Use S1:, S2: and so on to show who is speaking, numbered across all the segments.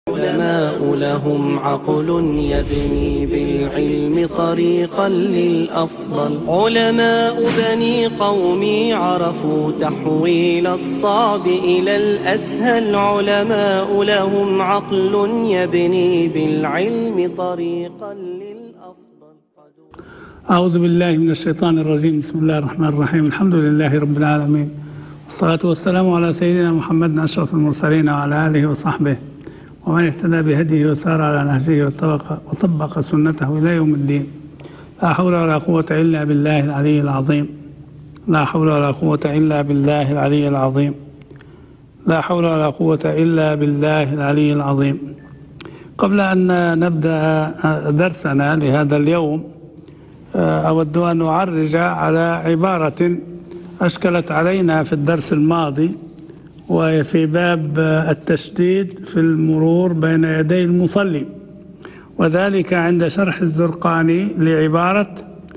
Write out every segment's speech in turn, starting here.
S1: العلماء لهم عقل يبني بالعلم طريقا للأفضل. علماء بني قومي عرفوا تحويل الصعب إلى الأسهل. علماء لهم عقل يبني بالعلم طريقا للأفضل.
S2: أعوذ بالله من الشيطان الرجيم. بسم الله الرحمن الرحيم. الحمد لله رب العالمين، والصلاة والسلام على سيدنا محمد أشرف المرسلين وعلى آله وصحبه ومن اهتدى بهديه وسار على نهجه وطبق سنته إلى يوم الدين. لا حول ولا قوة إلا بالله العلي العظيم. لا حول ولا قوة إلا بالله العلي العظيم. لا حول ولا قوة إلا بالله العلي العظيم. قبل أن نبدأ درسنا لهذا اليوم أود أن أعرج على عبارة أشكلت علينا في الدرس الماضي، وفي باب التشديد في المرور بين يدي المصلي، وذلك عند شرح الزرقاني لعبارة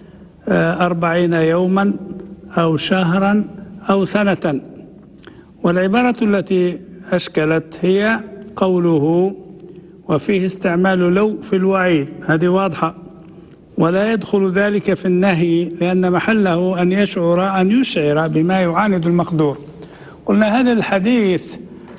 S2: 40 يوما أو شهرا أو سنة. والعبارة التي أشكلت هي قوله وفيه استعمال لو في الوعيد. هذه واضحة، ولا يدخل ذلك في النهي لأن محله أن يشعر بما يعاند المقدور. قلنا هذا الحديث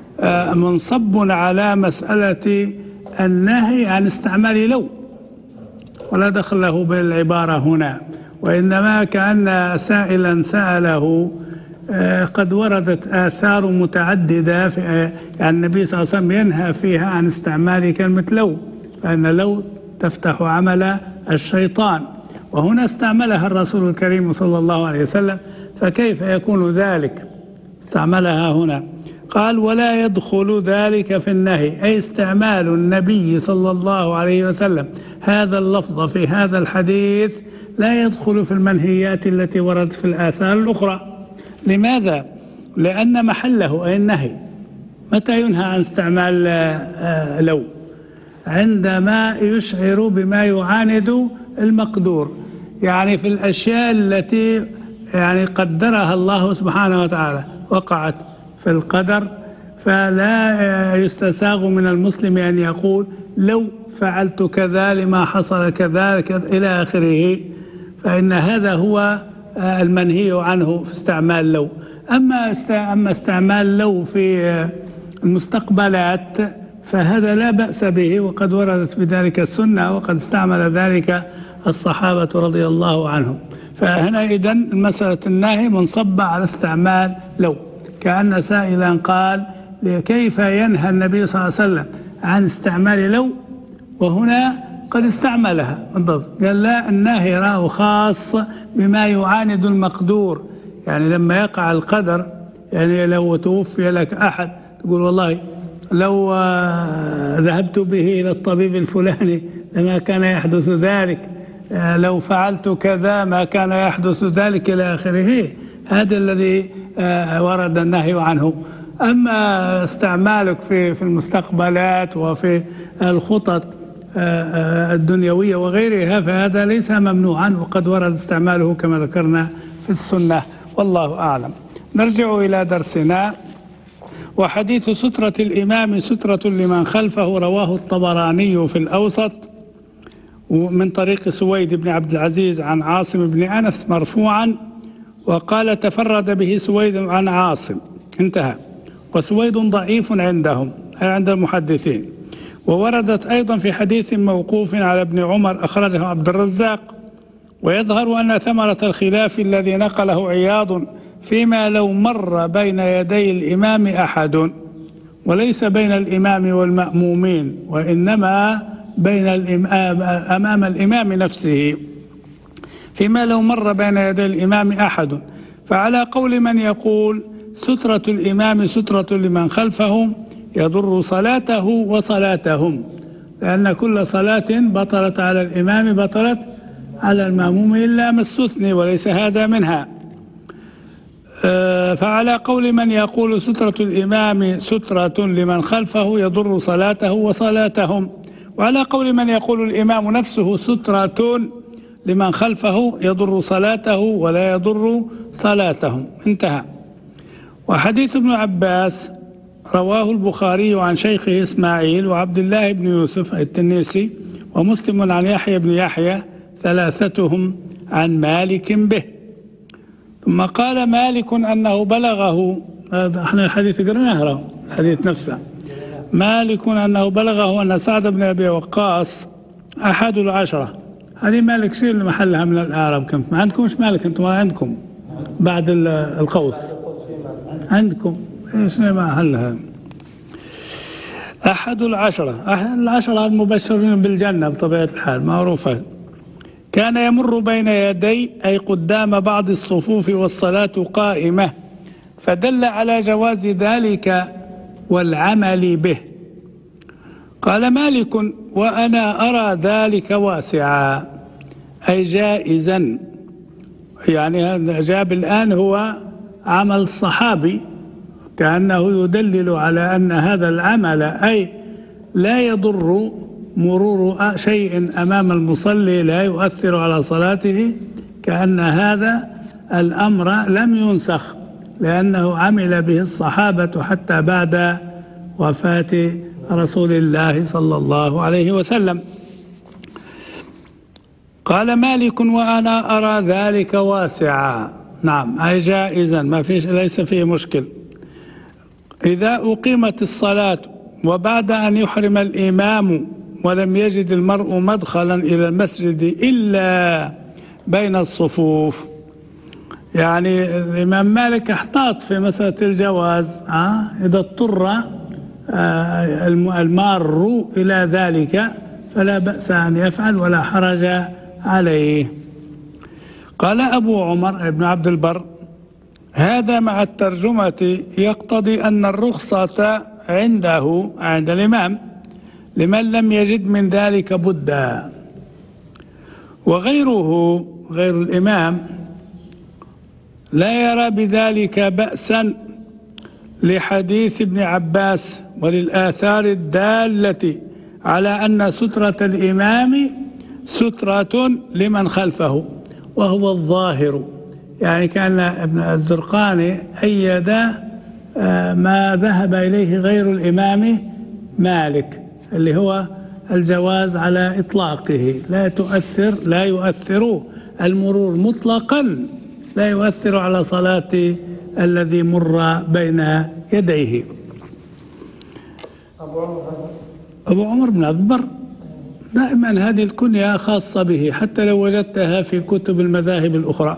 S2: منصب على مسألة النهي عن استعمال لو، ولا دخل له بالعبارة هنا، وإنما كأن سائلا سأله قد وردت آثار متعددة يعني النبي صلى الله عليه وسلم ينهى فيها عن استعمال كلمة لو، فإن لو تفتح عمل الشيطان، وهنا استعملها الرسول الكريم صلى الله عليه وسلم، فكيف يكون ذلك؟ استعملها هنا. قال ولا يدخل ذلك في النهي، أي استعمال النبي صلى الله عليه وسلم هذا اللفظ في هذا الحديث لا يدخل في المنهيات التي وردت في الآثار الأخرى. لماذا؟ لأن محله أي النهي. متى ينهى عن استعمال لو؟ عندما يشعر بما يعاند المقدور، يعني في الأشياء التي يعني قدرها الله سبحانه وتعالى، وقعت في القدر، فلا يستساغ من المسلم أن يقول لو فعلت كذا لما حصل كذا إلى آخره، فإن هذا هو المنهي عنه في استعمال لو. أما استعمال لو في المستقبلات فهذا لا بأس به، وقد وردت بذلك السنة، وقد استعمل ذلك الصحابة رضي الله عنهم. فهنا إذن مسألة النهي منصبة على استعمال لو، كأن سائلا قال كيف ينهى النبي صلى الله عليه وسلم عن استعمال لو وهنا قد استعملها بالضبط؟ قال لا، النهي راه خاص بما يعاند المقدور. يعني لما يقع القدر، يعني لو توفي لك أحد تقول والله لو ذهبت به إلى الطبيب الفلاني لما كان يحدث ذلك، لو فعلت كذا ما كان يحدث ذلك إلى آخره. هذا الذي ورد النهي عنه. أما استعمالك في المستقبلات وفي الخطط الدنيوية وغيرها فهذا ليس ممنوعا، وقد ورد استعماله كما ذكرنا في السنة، والله أعلم. نرجع إلى درسنا. وحديث سترة الإمام سترة لمن خلفه رواه الطبراني في الأوسط من طريق سويد بن عبد العزيز عن عاصم بن أنس مرفوعا، وقال تفرد به سويد عن عاصم، انتهى. وسويد ضعيف عندهم أي عند المحدثين. ووردت أيضا في حديث موقوف على ابن عمر أخرجه عبد الرزاق. ويظهر أن ثمرة الخلاف الذي نقله عياض فيما لو مر بين يدي الإمام أحد، وليس بين الإمام والمأمومين، وإنما بين أمام الإمام نفسه، فيما لو مر بين يدي الإمام أحد. فعلى قول من يقول سترة الإمام سترة لمن خلفه يضر صلاته وصلاتهم، لأن كل صلاة بطلت على الإمام بطلت على المأموم إلا ما استثني، وليس هذا منها. فعلى قول من يقول سترة الإمام سترة لمن خلفه يضر صلاته وصلاتهم، وعلى قول من يقول الإمام نفسه سترة لمن خلفه يضر صلاته ولا يضر صلاتهم، انتهى. وحديث ابن عباس رواه البخاري عن شيخه إسماعيل وعبد الله بن يوسف التنيسي ومسلم عن يحيى بن يحيى ثلاثتهم عن مالك به. ثم قال مالك أنه بلغه، احنا الحديث قرناه الحديث نفسه، مالك أنه بلغه أن سعد بن أبي وقاص أحد العشرة. هذه مالك شيل محلها من الأعراب. كم ما عندكمش مالك أنتم؟ ما عندكم بعد القوس عندكم ايش محلها؟ أحد العشرة، أحد العشرة المبشرين بالجنة بطبيعة الحال معروفة. كان يمر بين يدي أي قدام بعض الصفوف والصلاة قائمة، فدل على جواز ذلك والعمل به. قال مالك وأنا أرى ذلك واسعا أي جائزا، يعني جاب الآن هو عمل الصحابي كأنه يدلل على أن هذا العمل أي لا يضر مرور شيء أمام المصلي لا يؤثر على صلاته، كأن هذا الأمر لم ينسخ لأنه عمل به الصحابة حتى بعد وفاة رسول الله صلى الله عليه وسلم. قال مالك وأنا أرى ذلك واسعا، نعم أي جائزا، ما فيش ليس فيه مشكل. إذا أقيمت الصلاة وبعد أن يحرم الإمام ولم يجد المرء مدخلا إلى المسجد إلا بين الصفوف، يعني الإمام مالك احتاط في مسألة الجواز، إذا اضطر المار إلى ذلك فلا بأس أن يفعل ولا حرج عليه. قال أبو عمر بن عبد البر هذا مع الترجمة يقتضي أن الرخصة عنده عند الإمام لمن لم يجد من ذلك بدا، وغيره غير الإمام لا يرى بذلك بأسا لحديث ابن عباس وللآثار الدالة على أن سترة الإمام سترة لمن خلفه وهو الظاهر، يعني كان ابن الزرقاني أيد ما ذهب إليه غير الإمام مالك اللي هو الجواز على إطلاقه، لا يؤثر المرور مطلقا، لا يؤثر على صلاة الذي مر بين يديه. أبو عمر بن عبد البر دائما هذه الكنية خاصة به حتى لو وجدتها في كتب المذاهب الأخرى.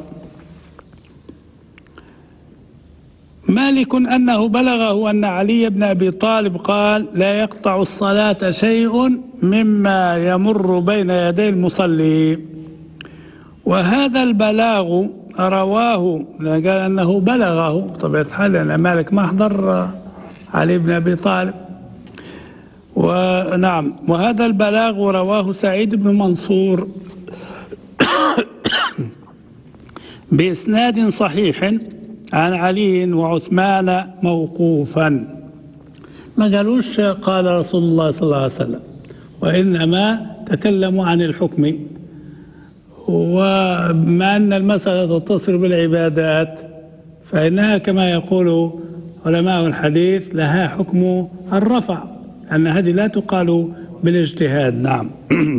S2: مالك أنه بلغه أن علي بن أبي طالب قال لا يقطع الصلاة شيء مما يمر بين يدي المصلي، وهذا البلاغ رواه، قال أنه بلغه بطبيعة الحال لأن مالك ما حضر علي بن أبي طالب، ونعم وهذا البلاغ رواه سعيد بن منصور بإسناد صحيح عن علي وعثمان موقوفا، ما قالوش قال رسول الله صلى الله عليه وسلم، وإنما تكلموا عن الحكم. وما أن المسألة تتصل بالعبادات فإنها كما يقول علماء الحديث لها حكم الرفع، أن هذه لا تقال بالاجتهاد. نعم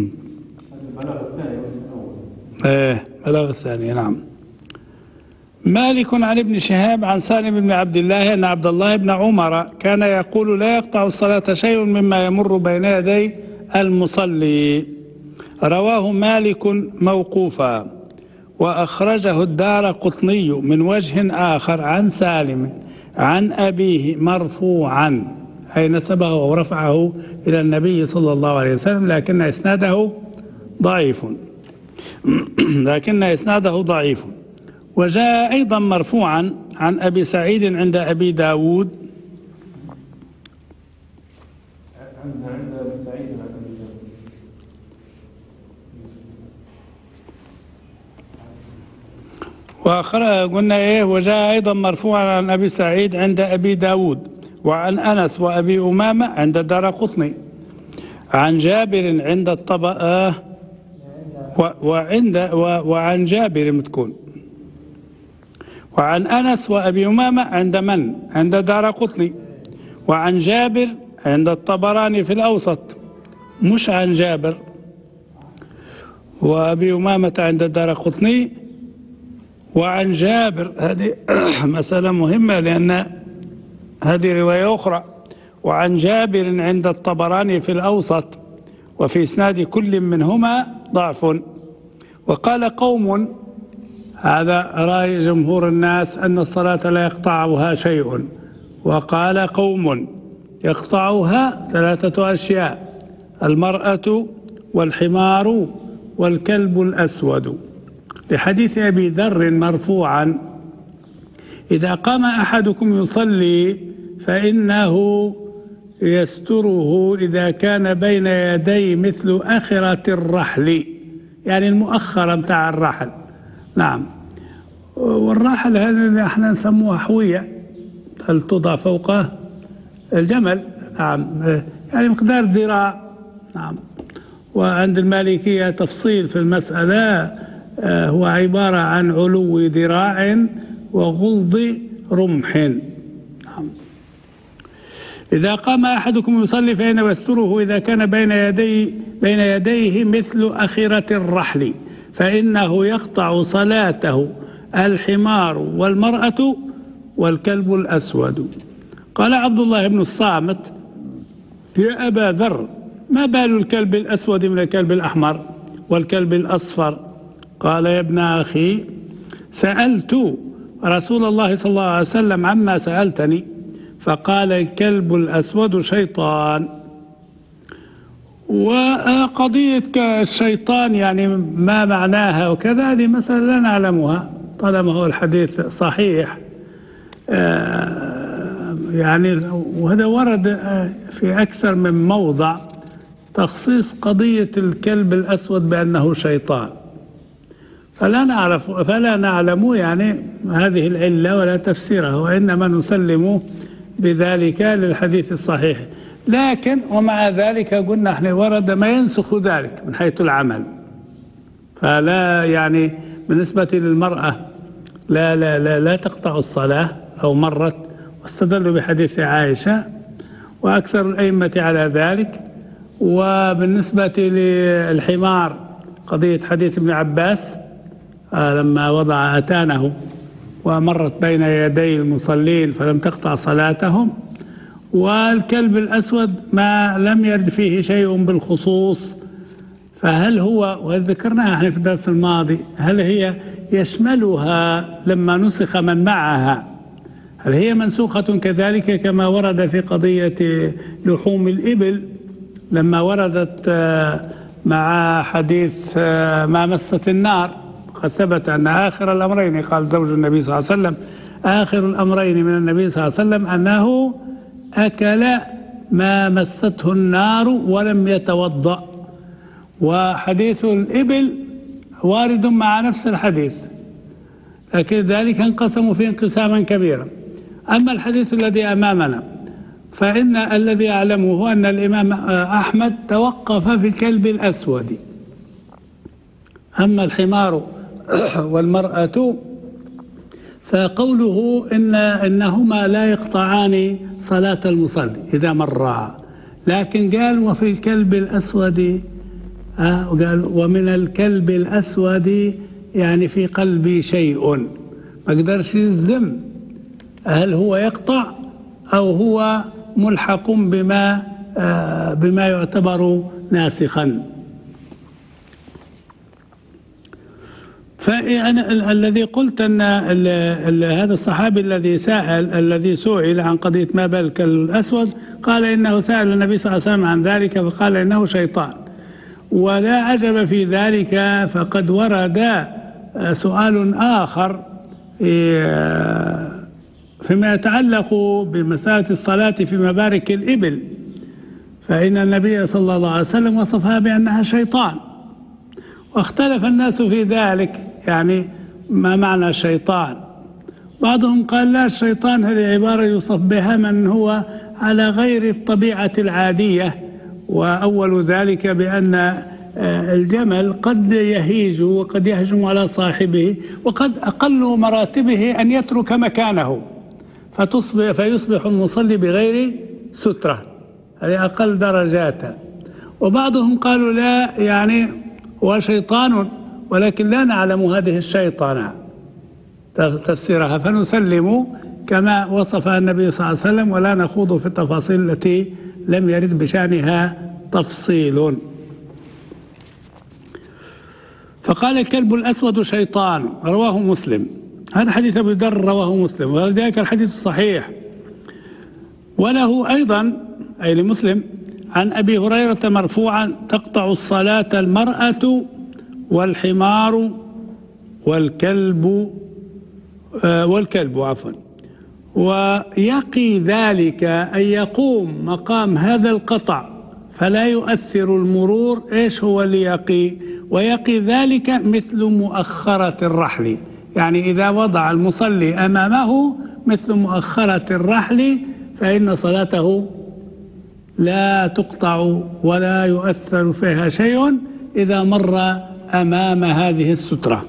S2: بلاغ الثاني. نعم. مالك عن ابن شهاب عن سالم بن عبد الله أن عبد الله بن عمر كان يقول لا يقطع الصلاة شيء مما يمر بين يدي المصلي، رواه مالك موقوفا، وأخرجه الدارقطني من وجه آخر عن سالم عن أبيه مرفوعا، أي نسبه ورفعه إلى النبي صلى الله عليه وسلم، لكن إسناده ضعيف. وجاء أيضا مرفوعا عن أبي سعيد عند أبي داود قلنا وجاء أيضا مرفوعا عن أبي سعيد عند أبي داود وعن أنس وأبي أمامة عند الدارقطني، عن جابر عند الطبقة وعن جابر متكون، وعن أنس وأبي أمامة عند من؟ عند الدارقطني، وعن جابر عند الطبراني في الأوسط، مش عن جابر. وأبي أمامة عند الدارقطني. وعن جابر، هذه مسألة مهمة لأن هذه رواية أخرى. وعن جابر عند الطبراني في الأوسط، وفي إسناد كل منهما ضعف. وقال قوم، هذا رأي جمهور الناس، أن الصلاة لا يقطعها شيء. وقال قوم يقطعها 3 أشياء: المرأة والحمار والكلب الأسود، لحديث أبي ذر مرفوعا: إذا قام أحدكم يصلي فإنه يستره إذا كان بين يدي مثل أخرة الرحل، يعني المؤخرة متاع الرحل. نعم. والرحل هذا اللي احنا نسموها حوية، هل توضع فوقه الجمل. نعم، يعني مقدار ذراع. نعم. وعند المالكية تفصيل في المسألة، هو عبارة عن علو ذراع وغلظ رمح. نعم. إذا قام أحدكم يصلي فإنه يستره إذا كان بين يديه مثل أخرة الرحل، فإنه يقطع صلاته الحمار والمرأة والكلب الأسود. قال عبد الله بن الصامت: يا أبا ذر، ما بال الكلب الأسود من الكلب الأحمر والكلب الأصفر؟ قال: يا ابن أخي، سألت رسول الله صلى الله عليه وسلم عما سألتني، فقال: الكلب الأسود شيطان. وقضية الشيطان يعني ما معناها وكذا، هذه مسألة لا نعلمها طالما هو الحديث صحيح. يعني وهذا ورد في أكثر من موضع تخصيص قضية الكلب الأسود بأنه شيطان، فلا نعلم يعني هذه العلة ولا تفسيرها، وإنما نسلم بذلك للحديث الصحيح. لكن ومع ذلك قلنا احنا ورد ما ينسخ ذلك من حيث العمل. فلا يعني بالنسبة للمرأة لا تقطع الصلاة أو مرت، واستدلوا بحديث عائشة وأكثر الأئمة على ذلك. وبالنسبة للحمار قضية حديث ابن عباس لما وضع أتانه ومرت بين يدي المصلين فلم تقطع صلاتهم. والكلب الأسود ما لم يرد فيه شيء بالخصوص، فهل هو، وذكرناها احنا في الدرس الماضي، هل هي يشملها لما نسخ من معها؟ هل هي منسوخة كذلك كما ورد في قضية لحوم الإبل لما وردت مع حديث ما مست النار؟ قد ثبت أن آخر الأمرين، قال زوج النبي صلى الله عليه وسلم، آخر الأمرين من النبي صلى الله عليه وسلم أنه أكل ما مسته النار ولم يتوضأ. وحديث الإبل وارد مع نفس الحديث، لكن ذلك انقسموا فيه انقساما كبيرا. أما الحديث الذي أمامنا فإن الذي أعلمه هو أن الإمام أحمد توقف في الكلب الأسود. أما الحمار والمرأة فقوله إنهما لا يقطعان صلاة المصلي إذا مرا، لكن قال وفي الكلب الأسود، قال ومن الكلب الأسود يعني في قلبي شيء، ما قدرش يلزم هل هو يقطع أو هو ملحق بما يعتبر ناسخا. فأنا الذي قلت أن هذا الصحابي الذي سئل عن قضية ما بال الكلب الأسود قال إنه سأل النبي صلى الله عليه وسلم عن ذلك فقال إنه شيطان. ولا عجب في ذلك، فقد ورد سؤال آخر فيما يتعلق بمسألة الصلاة في مبارك الإبل، فإن النبي صلى الله عليه وسلم وصفها بأنها شيطان، واختلف الناس في ذلك، يعني ما معنى الشيطان؟ بعضهم قال لا، الشيطان هذه عبارة يوصف بها من هو على غير الطبيعة العادية، وأول ذلك بأن الجمل قد يهيج وقد يهجم على صاحبه، وقد أقل مراتبه أن يترك مكانه فيصبح المصلي سترة، هذه أقل درجاتها. وبعضهم قالوا لا، يعني هو شيطان ولكن لا نعلم هذه الشيطانة تفسيرها، فنسلم كما وصفها النبي صلى الله عليه وسلم ولا نخوض في التفاصيل التي لم يرد بشأنها تفصيل. فقال الكلب الأسود شيطان، رواه مسلم. هذا حديث أبي ذر رواه مسلم، ولذلك الحديث صحيح. وله أيضا أي لمسلم عن أبي هريرة مرفوعا: تقطع الصلاة المرأة والحمار والكلب عفوا. ويقي ذلك أن يقوم مقام هذا القطع فلا يؤثر المرور. إيش هو اللي يقي؟ ويقي ذلك مثل مؤخرة الرحل، يعني إذا وضع المصلي أمامه مثل مؤخرة الرحل فإن صلاته لا تقطع ولا يؤثر فيها شيء إذا مر أمام هذه السترة.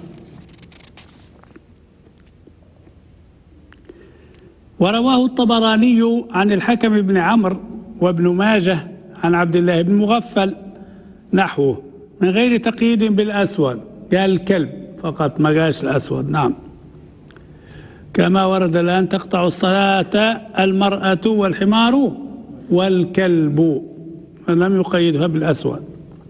S2: ورواه الطبراني عن الحكم بن عمرو وابن ماجه عن عبد الله بن مغفل نحوه من غير تقييد بالأسود، قال الكلب فقط ما قالش الأسود. نعم، كما ورد الآن: تقطع الصلاة المرأة والحمار والكلب، لم يقيدها بالأسود.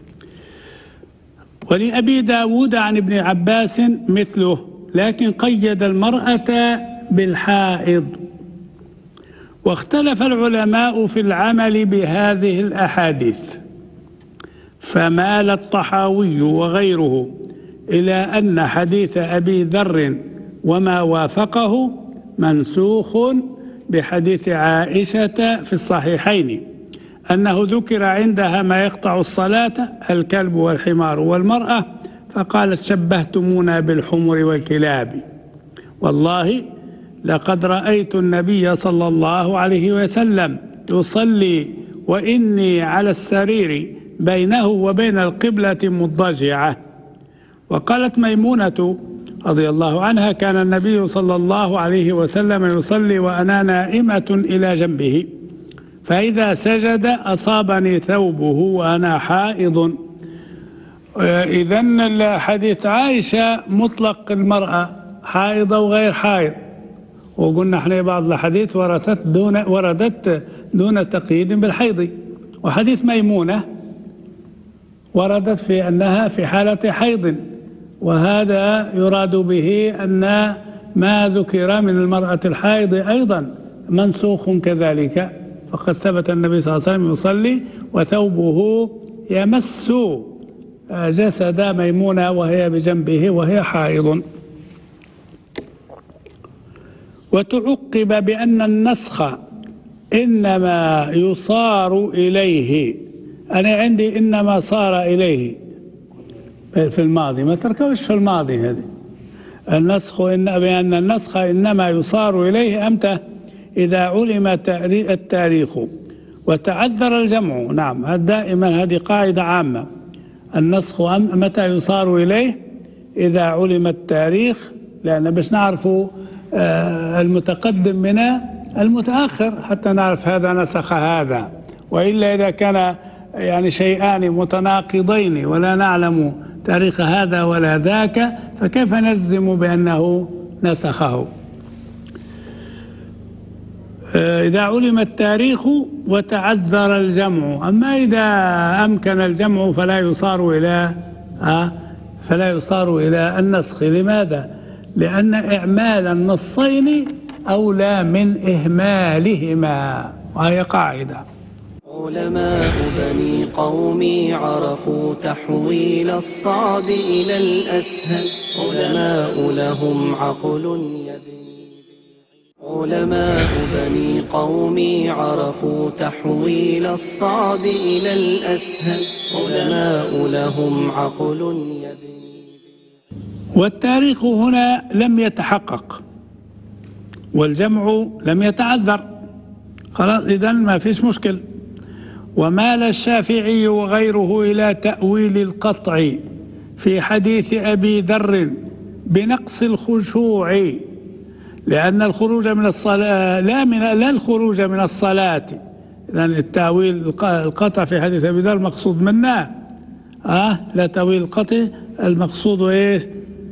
S2: ولأبي داود عن ابن عباس مثله، لكن قيد المرأة بالحائض. واختلف العلماء في العمل بهذه الأحاديث، فمال الطحاوي وغيره إلى أن حديث أبي ذر وما وافقه منسوخ بحديث عائشة في الصحيحين أنه ذكر عندها ما يقطع الصلاة: الكلب والحمار والمرأة، فقالت: شبهتمونا بالحمر والكلاب. والله لقد رأيت النبي صلى الله عليه وسلم يصلي وإني على السرير بينه وبين القبلة مضجعة. وقالت ميمونة رضي الله عنها: كان النبي صلى الله عليه وسلم يصلي وأنا نائمة إلى جنبه، فإذا سجد أصابني ثوبه وأنا حائض. إذن حديث عائشة مطلق المرأة حائضة وغير حائض، وقلنا احنا بعض الحديث وردت دون تقييد بالحيض. وحديث ميمونة وردت في أنها في حالة حيض، وهذا يراد به أن ما ذكر من المرأة الحائض أيضا منسوخ كذلك، فقد ثبت النبي صلى الله عليه وسلم يصلي وثوبه يمس جسد ميمونة وهي بجنبه وهي حائض. وتعقب بأن النسخ إنما يصار إليه. أنا عندي إنما صار إليه في الماضي، ما تركوش في الماضي هذه النسخ، بأن النسخ إنما يصار إليه أمتى؟ إذا علم التاريخ وتعذر الجمع. نعم، دائما هذه قاعدة عامة، النسخ متى يصار إليه؟ إذا علم التاريخ، لأن باش نعرفوا المتقدم من المتأخر حتى نعرف هذا نسخ هذا، وإلا إذا كان يعني شيئان متناقضين ولا نعلم تاريخ هذا ولا ذاك فكيف نجزم بأنه نسخه؟ إذا علم التاريخ وتعذر الجمع. أما إذا أمكن الجمع فلا يصار إلى النسخ. لماذا؟ لأن إعمال النصين أولى من إهمالهما، وهي قاعدة.
S1: علماء بني قومي عرفوا تحويل الصعب إلى الأسهل، علماء لهم عقل يبني. علماء بني قومي عرفوا تحويل الصعب إلى الأسهل، علماء لهم عقل يبني.
S2: والتاريخ هنا لم يتحقق والجمع لم يتعذر، خلاص إذن ما فيش مشكل. ومال الشافعي وغيره إلى تأويل القطع في حديث أبي ذر بنقص الخشوع، لأن الخروج من الصلاة لا الخروج من الصلاة لأن التأويل القطع في حديث أبي ذر مقصود منا لا تأويل القطع، المقصود إيش؟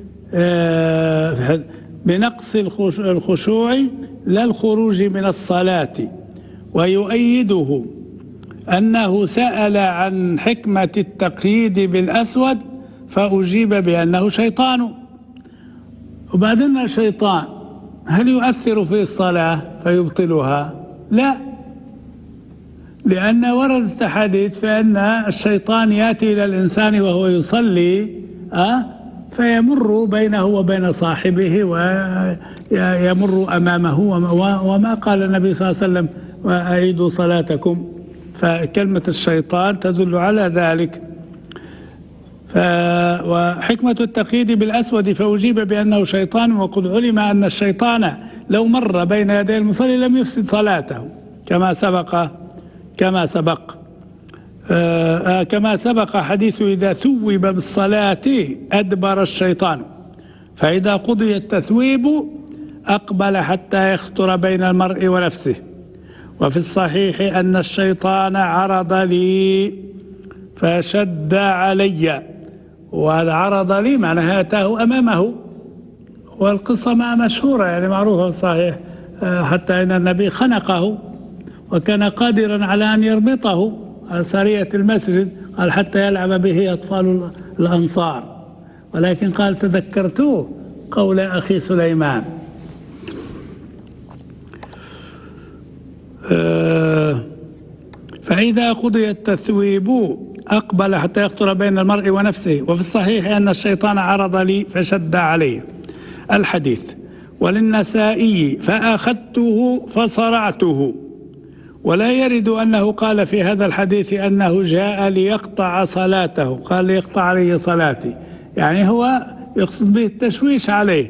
S2: بنقص الخشوع لا الخروج من الصلاة. ويؤيده أنه سأل عن حكمة التقييد بالأسود فأجيب بأنه شيطان. وبعدين الشيطان هل يؤثر في الصلاة فيبطلها؟ لا، لأن وردت أحاديث فإن الشيطان يأتي إلى الإنسان وهو يصلي فيمر بينه وبين صاحبه ويمر أمامه، وما قال النبي صلى الله عليه وسلم وأعيدوا صلاتكم، فكلمة الشيطان تدل على ذلك. وحكمة التقييد بالأسود فأجيب بأنه شيطان، وقد علم أن الشيطان لو مر بين يدي المصلي لم يفسد صلاته كما سبق حديث إذا ثوب بالصلاة أدبر الشيطان، فإذا قضي التثويب أقبل حتى يخطر بين المرء ونفسه. وفي الصحيح أن الشيطان عرض لي فشد علي، وهذا عرض لي معناها أتاه أمامه، والقصة ما مشهورة يعني معروفة في الصحيح، حتى أن النبي خنقه وكان قادرا على أن يربطه على سارية المسجد، قال حتى يلعب به أطفال الأنصار، ولكن قال تذكرته قول أخي سليمان. فإذا قضي التثويب أقبل حتى يخطر بين المرء ونفسه. وفي الصحيح أن الشيطان عرض لي فشد عليه الحديث. وللنسائي فأخذته فصرعته. ولا يرد أنه قال في هذا الحديث أنه جاء ليقطع صلاته، قال ليقطع علي صلاتي، يعني هو يقصد به التشويش عليه،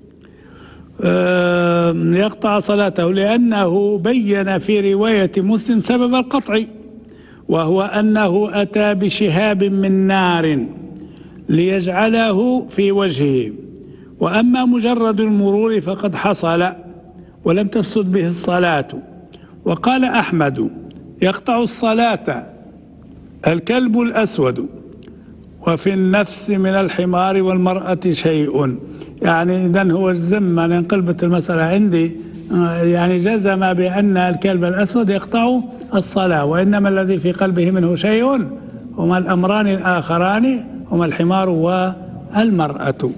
S2: يقطع صلاته، لأنه بين في رواية مسلم سبب القطع، وهو أنه أتى بشهاب من نار ليجعله في وجهه، وأما مجرد المرور فقد حصل ولم تفسد به الصلاة. وقال أحمد يقطع الصلاة الكلب الأسود، وفي النفس من الحمار والمرأة شيء، يعني إذن هو الزم أن انقلبت المسألة عندي، يعني جزم بأن الكلب الأسود يقطع الصلاة، وإنما الذي في قلبه منه شيء هما الأمران الآخران، هما الحمار والمرأة.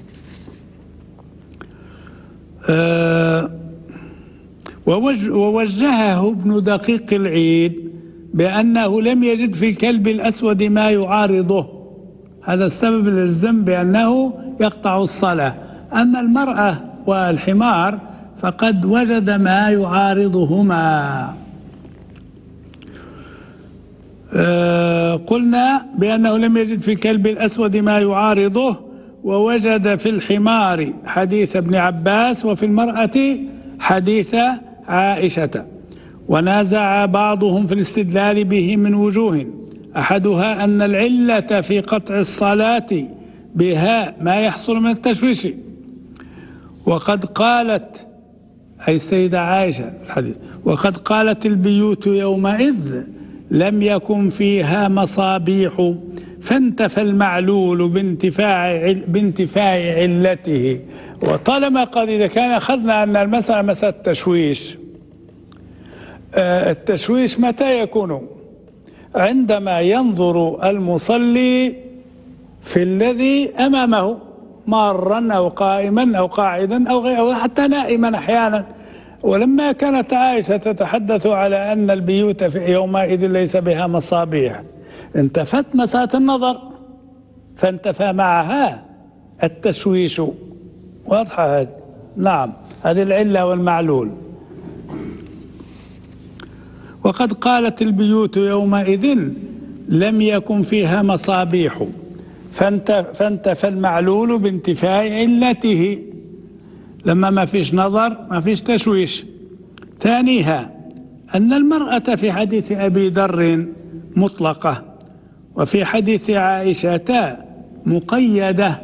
S2: ووجهه ابن دقيق العيد بأنه لم يجد في الكلب الأسود ما يعارضه، هذا السبب للزم بأنه يقطع الصلاة. أما المرأة والحمار فقد وجد ما يعارضهما. قلنا بأنه لم يجد في الكلب الأسود ما يعارضه، ووجد في الحمار حديث ابن عباس، وفي المرأة حديث عائشة. ونازع بعضهم في الاستدلال به من وجوه، أحدها أن العلة في قطع الصلاة بها ما يحصل من التشويش، وقد قالت أي السيدة عائشة الحديث، وقد قالت البيوت يومئذ لم يكن فيها مصابيح فانتفى المعلول بانتفاء علته. وطالما قد إذا كان أخذنا أن المسألة مسألة التشويش، التشويش متى يكون؟ عندما ينظر المصلي في الذي أمامه مارا أو قائما أو قاعدا أو حتى نائما أحيانا. ولما كانت عائشة تتحدث على أن البيوت في يومئذ ليس بها مصابيح، انتفت مسألة النظر، فانتفى معها التشويش. واضحة هذه؟ نعم، هذه العلة والمعلول. وقد قالت البيوت يومئذ لم يكن فيها مصابيح فانتفى المعلول بانتفاء علته، لما ما فيش نظر ما فيش تشويش. ثانيها أن المرأة في حديث أبي ذر مطلقة، وفي حديث عائشة مقيدة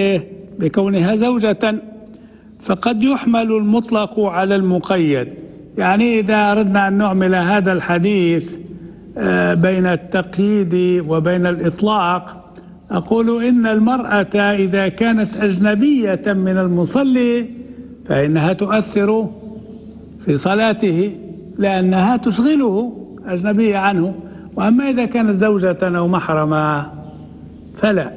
S2: بكونها زوجة، فقد يحمل المطلق على المقيد، يعني إذا أردنا أن نعمل هذا الحديث بين التقييد وبين الإطلاق، أقول إن المرأة إذا كانت أجنبية من المصلي فإنها تؤثر في صلاته لأنها تشغله، أجنبية عنه. وأما إذا كانت زوجة أو محرمة فلا.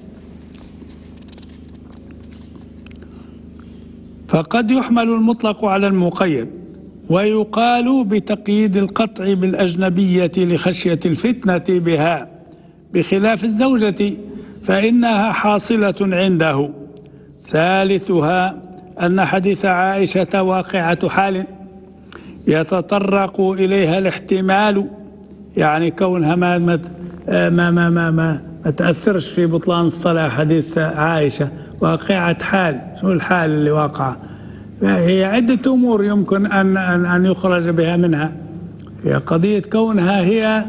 S2: فقد يحمل المطلق على المقيد، ويقال بتقييد القطع بالأجنبية لخشية الفتنة بها، بخلاف الزوجة فإنها حاصلة عنده. ثالثها أن حديث عائشة واقعة حال يتطرق إليها الاحتمال، يعني كونها ما تأثرش في بطلان الصلاة. حديث عائشة واقعة حال، شو الحال اللي واقعة؟ هي عدة أمور يمكن أن يخرج بها منها. هي قضية كونها هي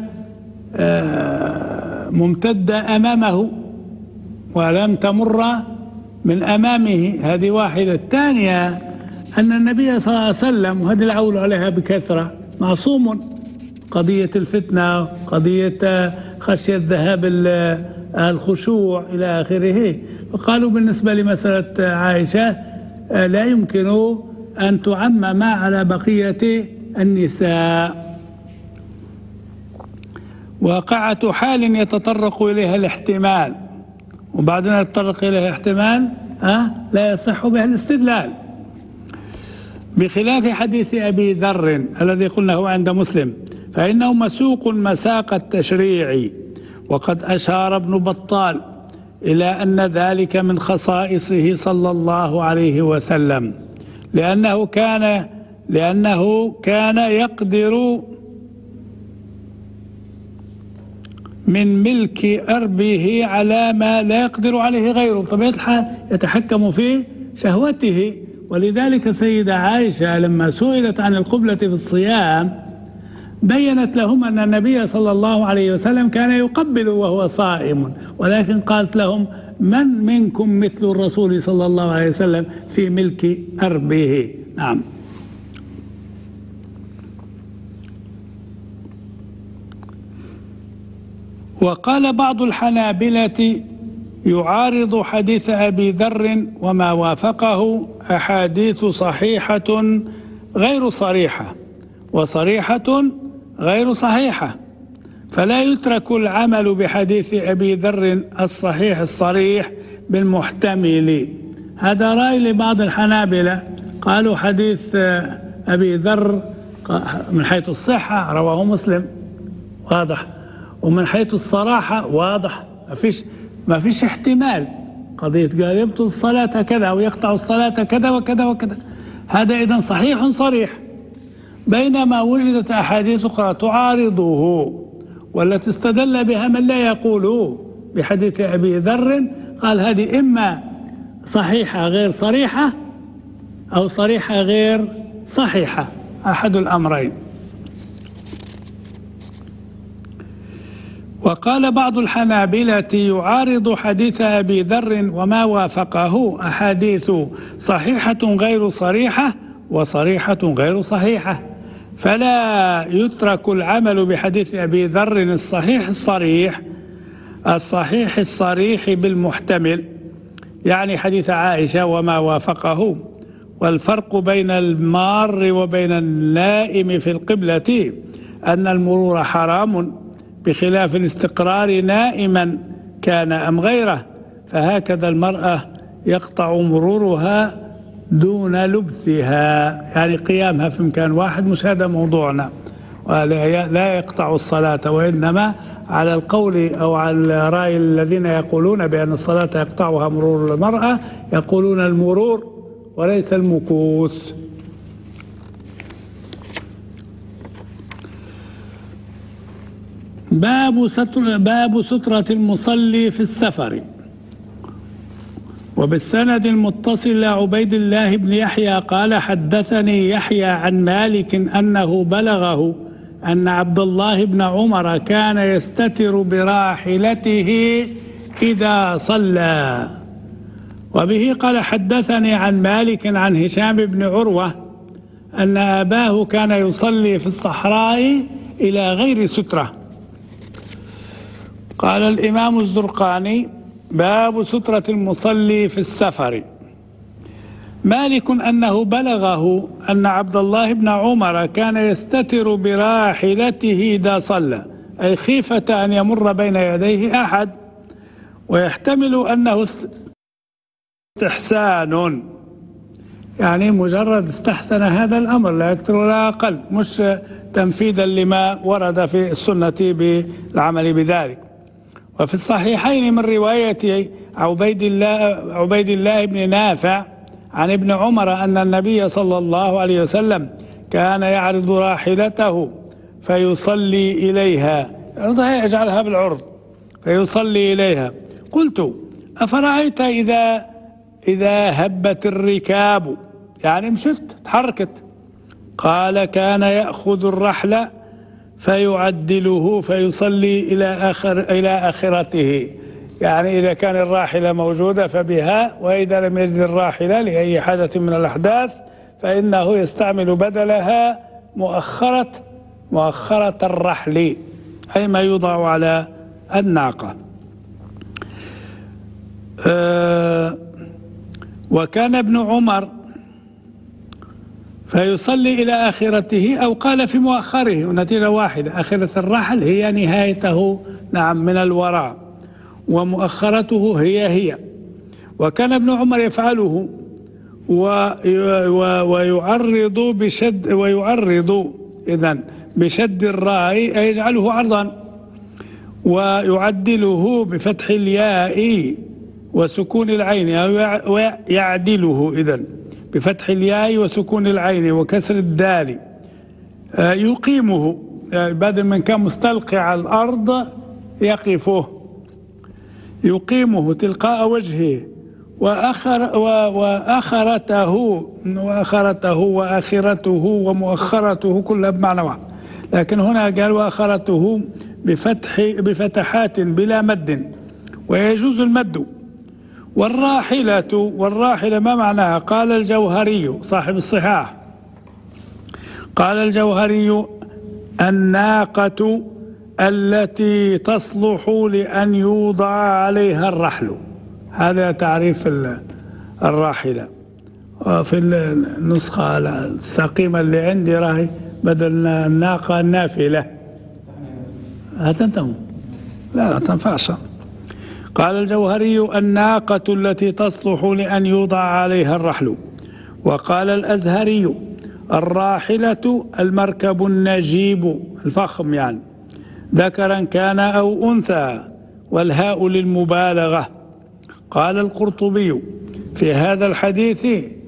S2: ممتدة أمامه ولم تمر من أمامه، هذه واحدة. الثانية أن النبي صلى الله عليه وسلم، وهذه العول عليها بكثرة، معصوم. قضية الفتنة، قضية خشية ذهاب الخشوع إلى آخره. وقالوا بالنسبة لمسألة عائشة لا يمكن أن تعمم على بقية النساء. واقعة حال يتطرق إليها الاحتمال، وبعدين يتطرق إليها احتمال لا يصح بها الاستدلال، بخلاف حديث أبي ذر الذي قلنا هو عند مسلم، فإنه مسوق مساق التشريع. وقد أشار ابن بطال إلى أن ذلك من خصائصه صلى الله عليه وسلم، لأنه كان يقدر من ملك أربه على ما لا يقدر عليه غيره، بطبيعة الحال يتحكم في شهوته. ولذلك سيدة عائشة لما سئلت عن القبلة في الصيام بيّنت لهم أن النبي صلى الله عليه وسلم كان يقبل وهو صائم، ولكن قالت لهم: من منكم مثل الرسول صلى الله عليه وسلم في ملك أربه؟ نعم. وقال بعض الحنابلة يعارض حديث أبي ذر وما وافقه أحاديث صحيحة غير صريحة، وصريحة غير صحيحة، فلا يترك العمل بحديث أبي ذر الصحيح الصريح بالمحتمل. هذا رأي لبعض الحنابلة، قالوا حديث أبي ذر من حيث الصحة رواه مسلم واضح، ومن حيث الصراحة واضح، ما فيش احتمال. قضية قال يبطل الصلاة كذا أو يقطع الصلاة كذا وكذا وكذا، هذا إذن صحيح صريح. بينما وجدت أحاديث أخرى تعارضه والتي استدل بها من لا يقوله بحديث أبي ذر، قال هذه إما صحيحة غير صريحة أو صريحة غير صحيحة، أحد الأمرين. وقال بعض الحنابلة يعارض حديث أبي ذر وما وافقه أحاديث صحيحة غير صريحة وصريحة غير صحيحة، فلا يترك العمل بحديث أبي ذر الصحيح الصريح بالمحتمل، يعني حديث عائشة وما وافقه. والفرق بين المار وبين النائم في القبلة أن المرور حرام بخلاف الاستقرار نائما كان أم غيره، فهكذا المرأة يقطع مرورها دون لبثها، يعني قيامها في مكان واحد، مش هذا موضوعنا. لا يقطع الصلاة، وإنما على القول أو على رأي الذين يقولون بأن الصلاة يقطعها مرور المرأة، يقولون المرور وليس المكوث. باب سترة المصلي في السفر. وبالسند المتصل عبيد الله بن يحيى قال حدثني يحيى عن مالك أنه بلغه أن عبد الله بن عمر كان يستتر براحلته إذا صلى. وبه قال حدثني عن مالك عن هشام بن عروة أن أباه كان يصلي في الصحراء إلى غير سترة. قال الإمام الزرقاني: باب سترة المصلي في السفر. مالك أنه بلغه أن عبد الله بن عمر كان يستتر براحلته إذا صلى، أي خيفة أن يمر بين يديه أحد، ويحتمل أنه استحسان، يعني مجرد استحسن هذا الأمر لا أكثر ولا أقل، مش تنفيذا لما ورد في السنة بالعمل بذلك. وفي الصحيحين من رواية عبيد الله بن نافع عن ابن عمر أن النبي صلى الله عليه وسلم كان يعرض راحلته فيصلي إليها، يجعلها بالعرض فيصلي إليها. قلت: أفرأيت إذا هبت الركاب، يعني مشت تحركت؟ قال: كان يأخذ الرحل فيعدله فيصلي إلى آخرته، يعني إذا كان الراحلة موجودة فبها، وإذا لم يجد الراحلة لأي حدث من الأحداث فإنه يستعمل بدلها مؤخرة الرحل، أي ما يوضع على الناقة. وكان ابن عمر فيصلي إلى آخرته، أو قال في مؤخره، ونتيجة واحدة، آخرة الرحل هي نهايته، نعم، من الوراء، ومؤخرته هي. وكان ابن عمر يفعله ويعرض بشد الراء، أي يجعله عرضا، ويعدله بفتح الياء وسكون العين، أو يعدله بفتح الياء وسكون العين وكسر الدال. يقيمه، يعني بدل من كان مستلقي على الأرض يقفه، يقيمه تلقاء وجهه، وآخرته ومؤخرته كلها بمعنى واحد، لكن هنا قال وآخرته بفتحات بلا مد، ويجوز المد. والراحلة ما معناها؟ قال الجوهري صاحب الصحاح، قال الجوهري: الناقة التي تصلح لأن يوضع عليها الرحل. هذا تعريف الراحلة. وفي النسخة السقيمة اللي عندي راهي بدل الناقة النافلة، هتنتهوا لا تنفعش. قال الجوهري: الناقة التي تصلح لأن يوضع عليها الرحل. وقال الأزهري: الراحلة المركب النجيب الفخم، يعني ذكرا كان أو أنثى، والهاء للمبالغة. قال القرطبي: في هذا الحديث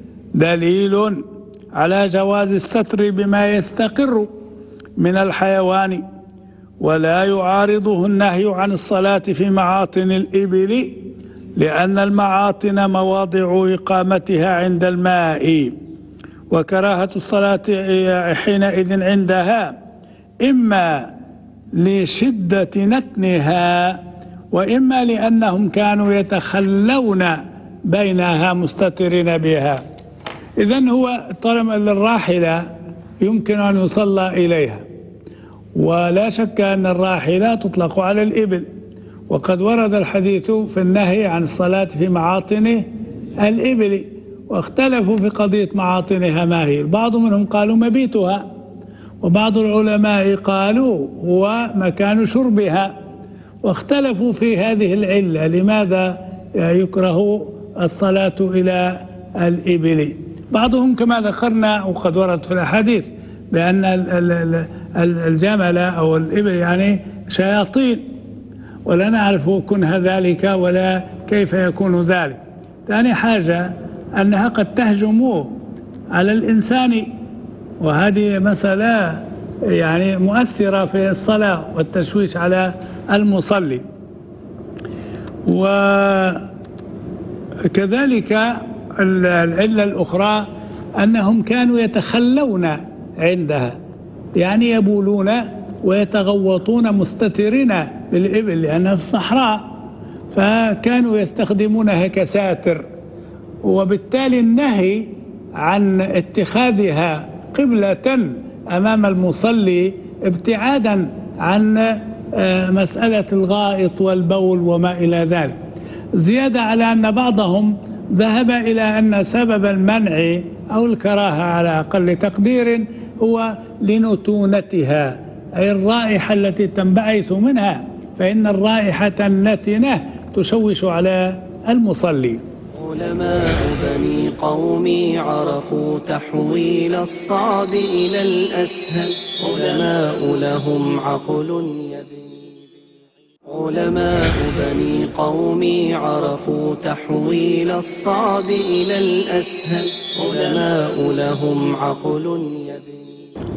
S2: دليل على جواز الستر بما يستقر من الحيوان، ولا يعارضه النهي عن الصلاة في معاطن الإبل، لأن المعاطن مواضع إقامتها عند الماء، وكراهة الصلاة حينئذ عندها إما لشدة نتنها، وإما لأنهم كانوا يتخلون بينها مستترين بها. إذن هو طالما الراحلة يمكن أن يصلى إليها، ولا شك أن الراحلة تطلق على الإبل، وقد ورد الحديث في النهي عن الصلاة في معاطن الإبل، واختلفوا في قضية معاطنها ما هي. بعض منهم قالوا مبيتها، وبعض العلماء قالوا هو مكان شربها، واختلفوا في هذه العلة، لماذا يكره الصلاة إلى الإبل. بعضهم كما ذكرنا وقد ورد في الأحاديث بأن الجمل أو الإبل يعني شياطين، ولا نعرف كنها ذلك ولا كيف يكون ذلك. ثاني حاجة أنها قد تهجم على الإنسان، وهذه مسألة يعني مؤثرة في الصلاة والتشويش على المصلي. وكذلك العلة الأخرى أنهم كانوا يتخلون عندها، يعني يبولون ويتغوطون مستترين بالإبل لأنها في الصحراء، فكانوا يستخدمونها كساتر، وبالتالي النهي عن اتخاذها قبلة أمام المصلي ابتعادا عن مسألة الغائط والبول وما إلى ذلك، زيادة على أن بعضهم ذهب إلى أن سبب المنع أو الكراهة على أقل تقدير هو لنتونتها، أي الرائحة التي تنبعث منها، فإن الرائحة النتنة تشوش على المصلي.
S1: علماء بني قومي عرفوا تحويل الصعب إلى الأسهل، علماء لهم عقل يبني. علماء بني قومي عرفوا تحويل الصعب إلى الأسهل، علماء لهم عقل يبني.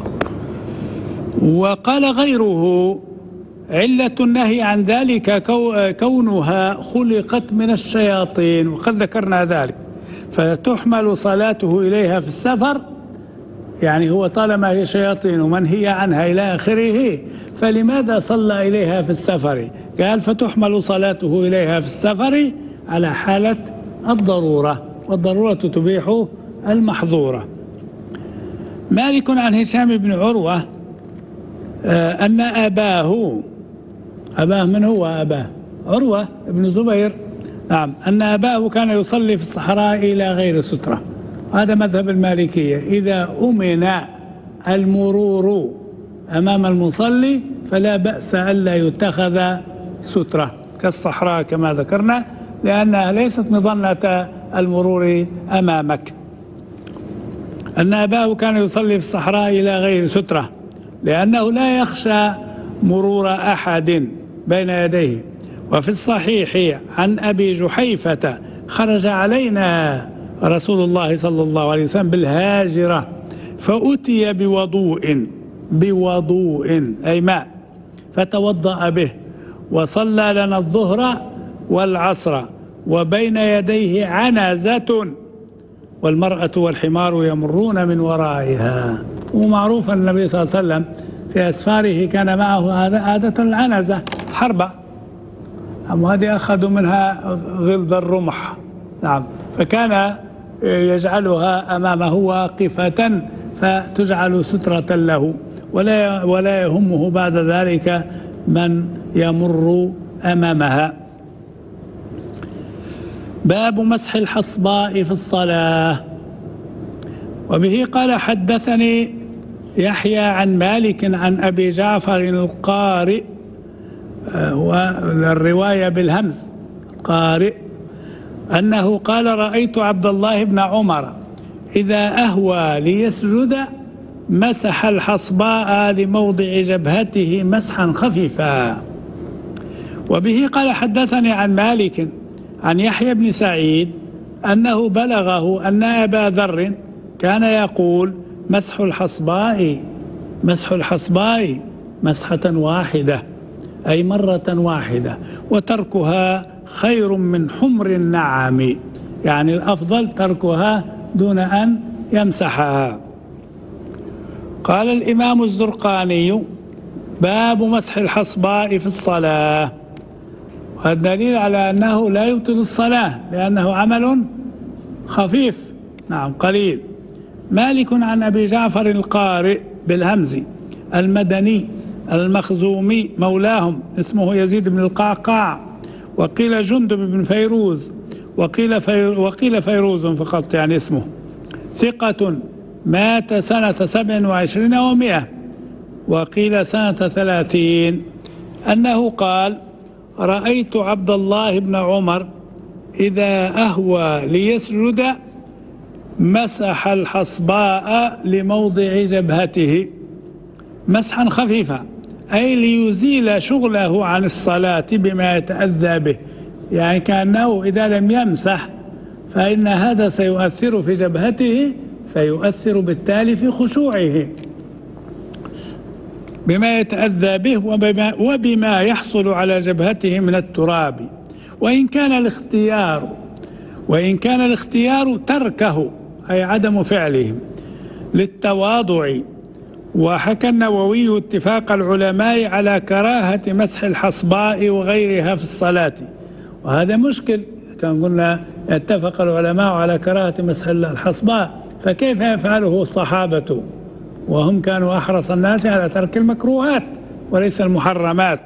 S2: وقال غيره: علة النهي عن ذلك كونها خلقت من الشياطين، وقد ذكرنا ذلك، فتحمل صلاته إليها في السفر، يعني هو طالما هي شياطين ومنهي عنها إلى آخره، فلماذا صلى إليها في السفر؟ قال: فتحمل صلاته إليها في السفر على حالة الضرورة، والضرورة تبيح المحظورة. مالك عن هشام بن عروة أن أباه من هو أباه؟ عروة بن زبير، نعم، أن أباه كان يصلي في الصحراء إلى غير سترة. هذا مذهب المالكية، إذا أمن المرور أمام المصلي فلا بأس ألا يتخذ سترة كالصحراء كما ذكرنا، لأنها ليست مظنة المرور أمامك. أن أباه كان يصلي في الصحراء إلى غير سترة لأنه لا يخشى مرور أحد بين يديه. وفي الصحيح عن أبي جحيفة: خرج علينا رسول الله صلى الله عليه وسلم بالهاجرة فأتي بوضوء أي ماء، فتوضأ به وصلى لنا الظهر والعصر وبين يديه عنزة والمرأة والحمار يمرون من ورائها. ومعروف أن النبي صلى الله عليه وسلم في أسفاره كان معه عادة العنزة حربة، وهذه أخذوا منها غلظ الرمح، نعم، فكان يجعلها أمامه واقفة فتجعل سترة له، ولا يهمه بعد ذلك من يمر أمامها. باب مسح الحصباء في الصلاة. وبه قال: حدثني يحيى عن مالك عن أبي جعفر القارئ، والرواية بالهمز قارئ، أنه قال: رأيت عبد الله بن عمر إذا أهوى ليسجد مسح الحصباء لموضع جبهته مسحا خفيفا. وبه قال: حدثني عن مالك عن يحيى بن سعيد أنه بلغه أن أبا ذر كان يقول: مسح الحصباء مسحة واحدة، أي مرة واحدة، وتركها خير من حمر النعم، يعني الأفضل تركها دون أن يمسحها. قال الإمام الزرقاني: باب مسح الحصباء في الصلاة. والدليل على أنه لا يبطل الصلاة لأنه عمل خفيف، نعم، قليل. مالك عن أبي جعفر القارئ بالهمز المدني المخزومي مولاهم، اسمه يزيد بن القعقاع، وقيل جندب بن فيروز، وقيل فيروز فقط يعني اسمه، ثقة، مات سنة 27 و100، وقيل سنة 30، أنه قال: رأيت عبد الله بن عمر إذا أهوى ليسجد مسح الحصباء لموضع جبهته مسحا خفيفا، أي ليزيل شغله عن الصلاة بما يتأذى به، يعني كأنه إذا لم يمسح فإن هذا سيؤثر في جبهته، فيؤثر بالتالي في خشوعه بما يتأذى به وبما يحصل على جبهته من التراب. وإن كان الاختيار تركه، أي عدم فعله، للتواضع. وحكى النووي اتفاق العلماء على كراهة مسح الحصباء وغيرها في الصلاة، وهذا مشكل. كان قلنا اتفق العلماء على كراهة مسح الحصباء، فكيف يفعله الصحابة؟ وهم كانوا أحرص الناس على ترك المكروهات وليس المحرمات.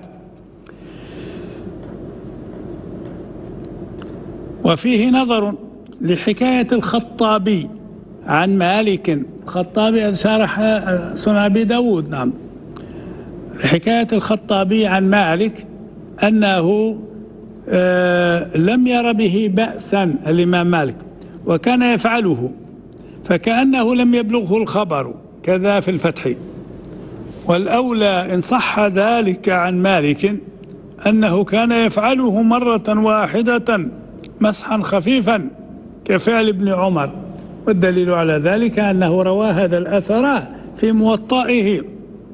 S2: وفيه نظر لحكاية الخطابي عن مالك. الخطابي شرح سنن أبي داود. نعم، حكاية الخطابي عن مالك أنه لم ير به بأسا الإمام مالك وكان يفعله، فكأنه لم يبلغه الخبر، كذا في الفتح. والأولى إن صح ذلك عن مالك أنه كان يفعله مرة واحدة مسحا خفيفا كفعل ابن عمر، والدليل على ذلك أنه روى هذا الأثر في موطئه.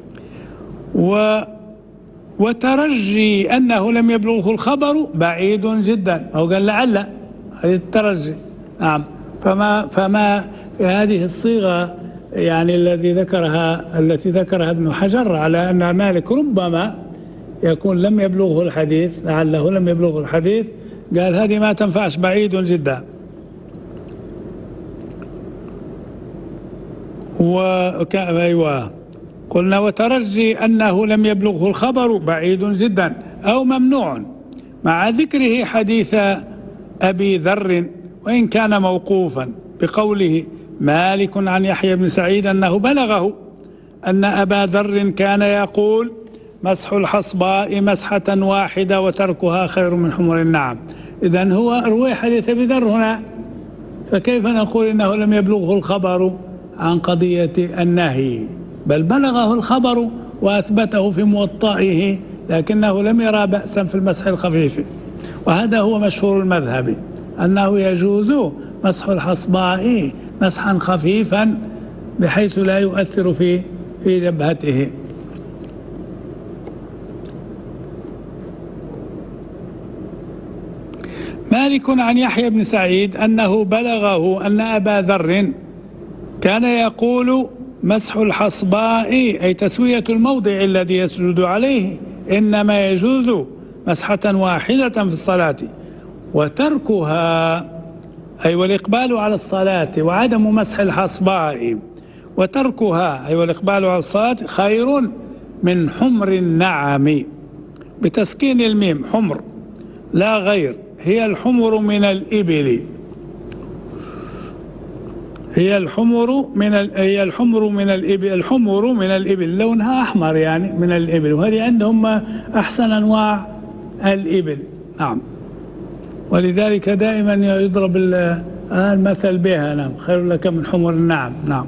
S2: وترجي أنه لم يبلغه الخبر بعيد جدا، أو قال لعل، هذه الترجي. نعم، فما في هذه الصيغة يعني التي ذكرها ابن حجر على أن مالك ربما يكون لم يبلغه الحديث، لعله لم يبلغه الحديث، قال هذه ما تنفعش، بعيد جدا. أيوة، قلنا وترجي أنه لم يبلغه الخبر بعيد جدا أو ممنوع، مع ذكره حديث أبي ذر وإن كان موقوفا بقوله مالك عن يحيى بن سعيد أنه بلغه أن أبا ذر كان يقول مسح الحصباء مسحة واحدة وتركها خير من حمر النعم. إذن هو روي حديث أبي ذر هنا، فكيف نقول إنه لم يبلغه الخبر عن قضية النهي؟ بل بلغه الخبر وأثبته في موطئه، لكنه لم يرى بأسا في المسح الخفيف. وهذا هو مشهور المذهب، أنه يجوز مسح الحصباء مسحا خفيفا بحيث لا يؤثر في جبهته. مالك عن يحيى بن سعيد أنه بلغه أن أبا ذر كان يقول مسح الحصباء أي تسوية الموضع الذي يسجد عليه إنما يجوز مسحة واحدة في الصلاة، وتركها أي والإقبال على الصلاة وعدم مسح الحصباء، وتركها أي والإقبال على الصلاة خير من حمر النعم، بتسكين الميم، حمر لا غير. هي الحمر من الإبل، هي الحمر من الإبل، الحمر من الإبل لونها أحمر يعني من الإبل، وهذه عندهم أحسن أنواع الإبل. نعم، ولذلك دائما يضرب المثل بها. نعم، خير لك من حمر النعم. نعم،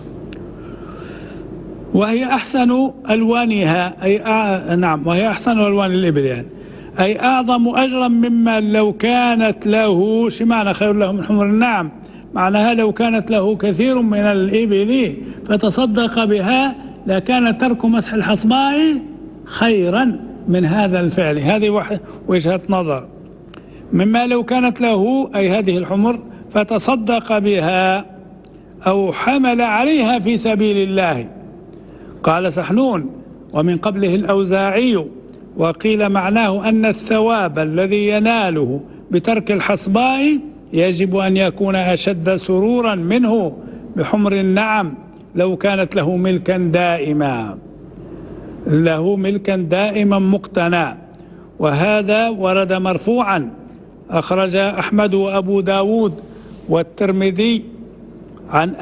S2: وهي أحسن ألوانها أي نعم، وهي أحسن ألوان الإبل يعني، أي أعظم أجرا مما لو كانت له. شمعنى خير له من حمر النعم؟ معناها لو كانت له كثير من الإبل فتصدق بها لكان ترك مسح الحصباء خيرا من هذا الفعل. هذه وجهة نظر. مما لو كانت له أي هذه الحمر فتصدق بها أو حمل عليها في سبيل الله. قال سحنون ومن قبله الأوزاعي، وقيل معناه أن الثواب الذي يناله بترك الحصباء يجب أن يكون أشد سرورا منه بحمر النعم لو كانت له ملكا دائما، له ملكا دائما مقتنى. وهذا ورد مرفوعا، أخرج أحمد وأبو داود والترمذي عن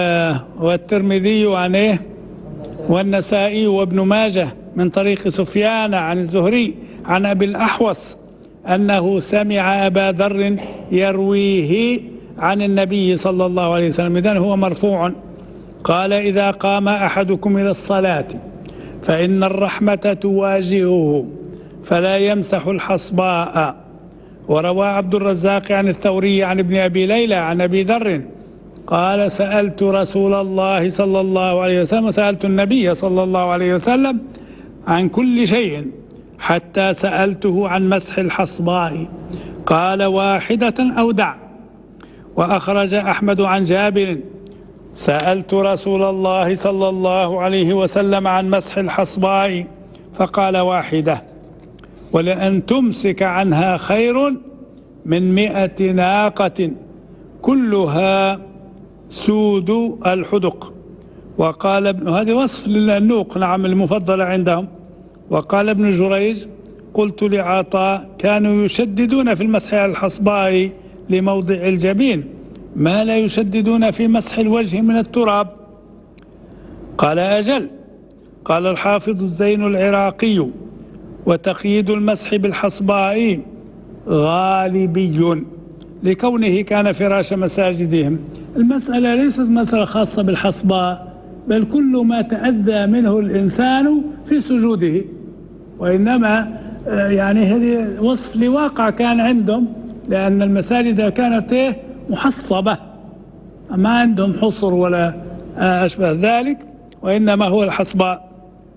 S2: والنسائي وابن ماجه من طريق سفيان عن الزهري عن أبي الأحوص أنه سمع أبا ذر يرويه عن النبي صلى الله عليه وسلم. إذن هو مرفوع. قال إذا قام أحدكم إلى الصلاة فإن الرحمة تواجهه فلا يمسح الحصباء. وروى عبد الرزاق عن الثوري عن ابن أبي ليلى عن أبي ذر قال سألت رسول الله صلى الله عليه وسلم، سألت النبي صلى الله عليه وسلم عن كل شيء حتى سألته عن مسح الحصباء قال واحدة أو دع. وأخرج أحمد عن جابر سألت رسول الله صلى الله عليه وسلم عن مسح الحصباء فقال واحدة، ولأن تمسك عنها خير من 100 ناقة كلها سود الحدق وقال هذا وصف للنوق نعم المفضلة عندهم. وقال ابن جريج: قلت لعطاء: كانوا يشددون في المسح على الحصباء لموضع الجبين ما لا يشددون في مسح الوجه من التراب. قال: أجل. قال الحافظ الزين العراقي: وتقييد المسح بالحصباء غالبي لكونه كان فراش مساجدهم. المسألة ليست مسألة خاصة بالحصباء، بل كل ما تأذى منه الإنسان في سجوده، وإنما يعني هذه وصف لواقع كان عندهم، لأن المساجد كانت محصبة، ما عندهم حصر ولا أشبه ذلك، وإنما هو الحصباء.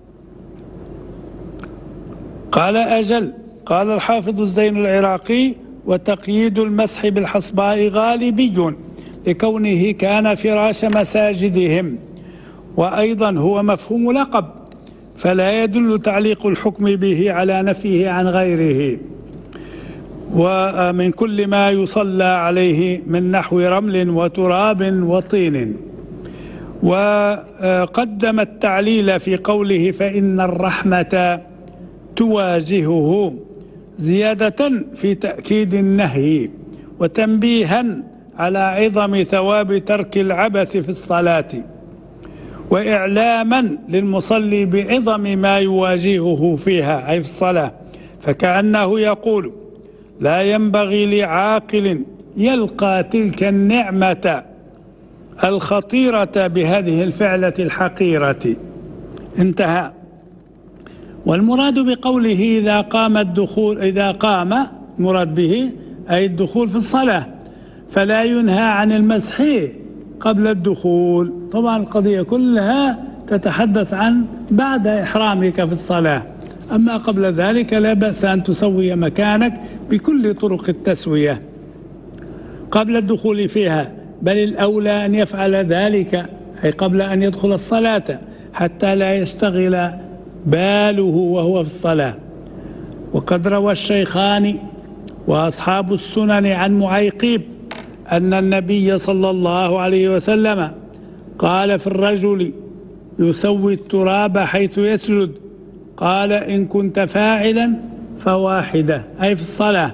S2: قال: أجل. قال الحافظ الزين العراقي: وتقييد المسح بالحصباء غالبي لكونه كان فراش مساجدهم، وأيضا هو مفهوم لقب، فلا يدل تعليق الحكم به على نفيه عن غيره. ومن كل ما يصلى عليه من نحو رمل وتراب وطين. وقدم التعليل في قوله: فإن الرحمة تواجهه، زيادة في تأكيد النهي وتنبيها على عظم ثواب ترك العبث في الصلاة، وإعلاما للمصلي بعظم ما يواجهه فيها أي في الصلاة، فكأنه يقول: لا ينبغي لعاقل يلقى تلك النعمة الخطيرة بهذه الفعلة الحقيرة. انتهى. والمراد بقوله إذا قام مراد به أي الدخول في الصلاة، فلا ينهى عن المسح قبل الدخول. طبعا القضية كلها تتحدث عن بعد إحرامك في الصلاة، أما قبل ذلك لا بأس أن تسوي مكانك بكل طرق التسوية قبل الدخول فيها، بل الأولى أن يفعل ذلك أي قبل أن يدخل الصلاة حتى لا يشتغل باله وهو في الصلاة. وقد روى الشيخان وأصحاب السنن عن معيقيب أن النبي صلى الله عليه وسلم قال في الرجل يسوي التراب حيث يسجد، قال: إن كنت فاعلا فواحدة أي في الصلاة.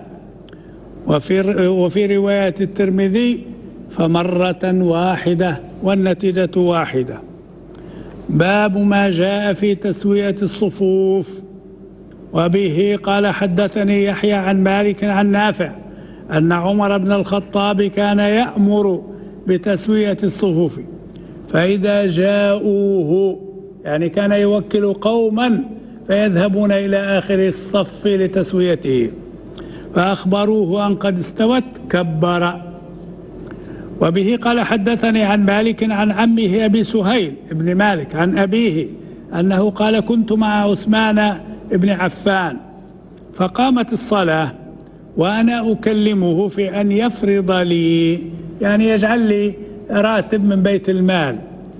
S2: وفي رواية الترمذي: فمرة واحدة والنتيجة واحدة. باب ما جاء في تسوية الصفوف. وبه قال: حدثني يحيى عن مالك عن نافع أن عمر بن الخطاب كان يأمر بتسوية الصفوف، فإذا جاءوه يعني كان يوكل قوما فيذهبون إلى آخر الصف لتسويته، فأخبروه أن قد استوت كبر. وبه قال: حدثني عن مالك عن عمه أبي سهيل ابن مالك عن أبيه أنه قال: كنت مع عثمان ابن عفان فقامت الصلاة وأنا أكلمه في أن يفرض لي، يعني يجعل لي راتب من بيت المال.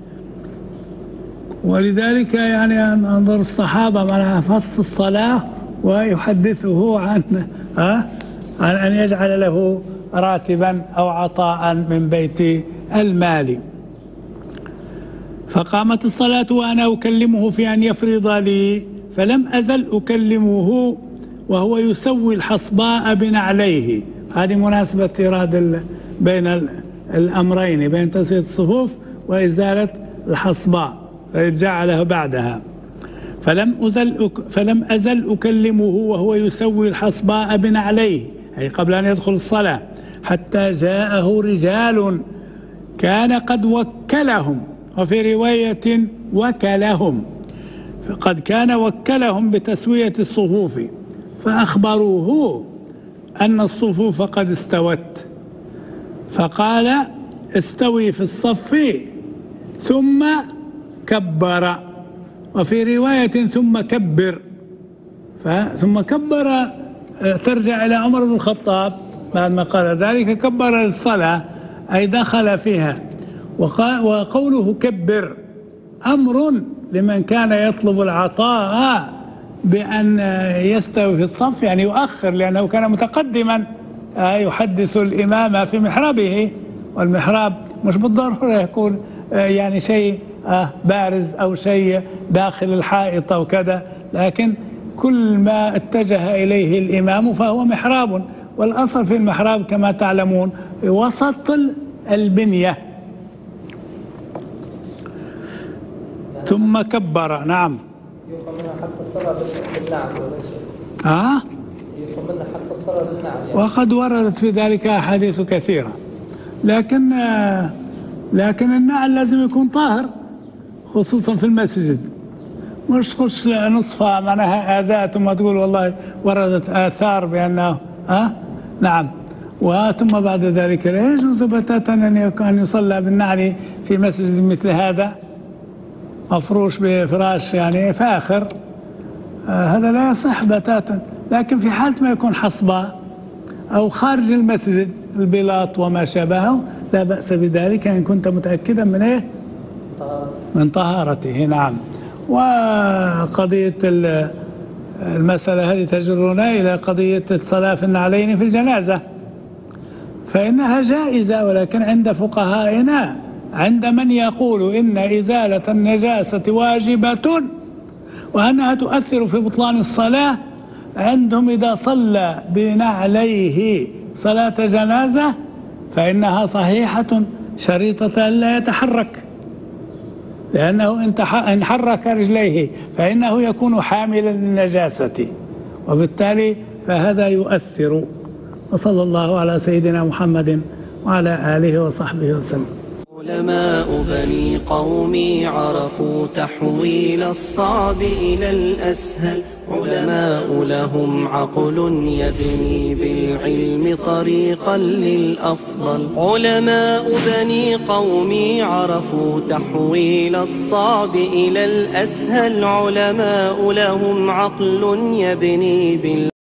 S2: ولذلك يعني أنظر الصحابة من فصل الصلاة ويحدثه عن أن يجعل له راتبا أو عطاء من بيت المال. فقامت الصلاة وأنا أكلمه في أن يفرض لي، فلم أزل أكلمه وهو يسوي الحصباء بنعليه. هذه مناسبة إيراد بين الأمرين، بين تسوية الصفوف وإزالة الحصباء، فجعله بعدها. فلم أزل أكلمه وهو يسوي الحصباء بنعليه أي قبل أن يدخل الصلاة، حتى جاءه رجال كان قد وكلهم، وفي رواية وكلهم، فقد كان وكلهم بتسوية الصفوف، فأخبروه أن الصفوف قد استوت، فقال: استوي في الصف ثم كبر، وفي رواية ثم كبر. ثم كبر ترجع إلى عمر بن الخطاب بعد ما قال ذلك، كبر للصلاة أي دخل فيها. وقوله كبر أمر لمن كان يطلب العطاء بأن يستوي في الصف، يعني يؤخر، لأنه كان متقدما يحدث الإمام في محرابه، والمحراب مش بالضرورة يكون يعني شيء بارز أو شيء داخل الحائط أو كذا، لكن كل ما اتجه إليه الإمام فهو محراب. والأصل في المحراب كما تعلمون وسط البنية. ثم كبر. نعم.
S3: يفهم منها حتى الصلاة بالنعم ولا شيء. يفهم منها حتى الصلاة بالنعم يعني.
S2: وقد وردت في ذلك أحاديث كثيرة، لكن النعل لازم يكون طاهر خصوصا في المسجد، مش تخش نصفها معناها آذى ثم تقول والله وردت آثار بأنه نعم. وثم بعد ذلك لا يجوز بتاتا أن يصلى بالنعل في مسجد مثل هذا مفروش بفراش يعني فاخر، هذا لا يصح بتاتا. لكن في حالة ما يكون حصبا أو خارج المسجد البلاط وما شابهه لا بأس بذلك إن كنت متأكدا من إيه؟ من طهارته. نعم. وقضية المسألة هذه تجرنا إلى قضية الصلاة في النعلين في الجنازة، فإنها جائزة، ولكن عند فقهائنا عند من يقول إن إزالة النجاسة واجبة وأنها تؤثر في بطلان الصلاة، عندهم إذا صلى بنعليه صلاة جنازة فإنها صحيحة شريطة ألا يتحرك، لأنه إن حرك رجليه فإنه يكون حاملا للنجاسة، وبالتالي فهذا يؤثر. وصلى الله على سيدنا محمد وعلى آله وصحبه وسلم.
S1: علماء بني قومي عرفوا تحويل الصعب إلى الأسهل، علماء لهم عقل يبني بالعلم طريقا للأفضل. علماء بني قومي عرفوا تحويل الصعب إلى الأسهل، علماء لهم عقل يبني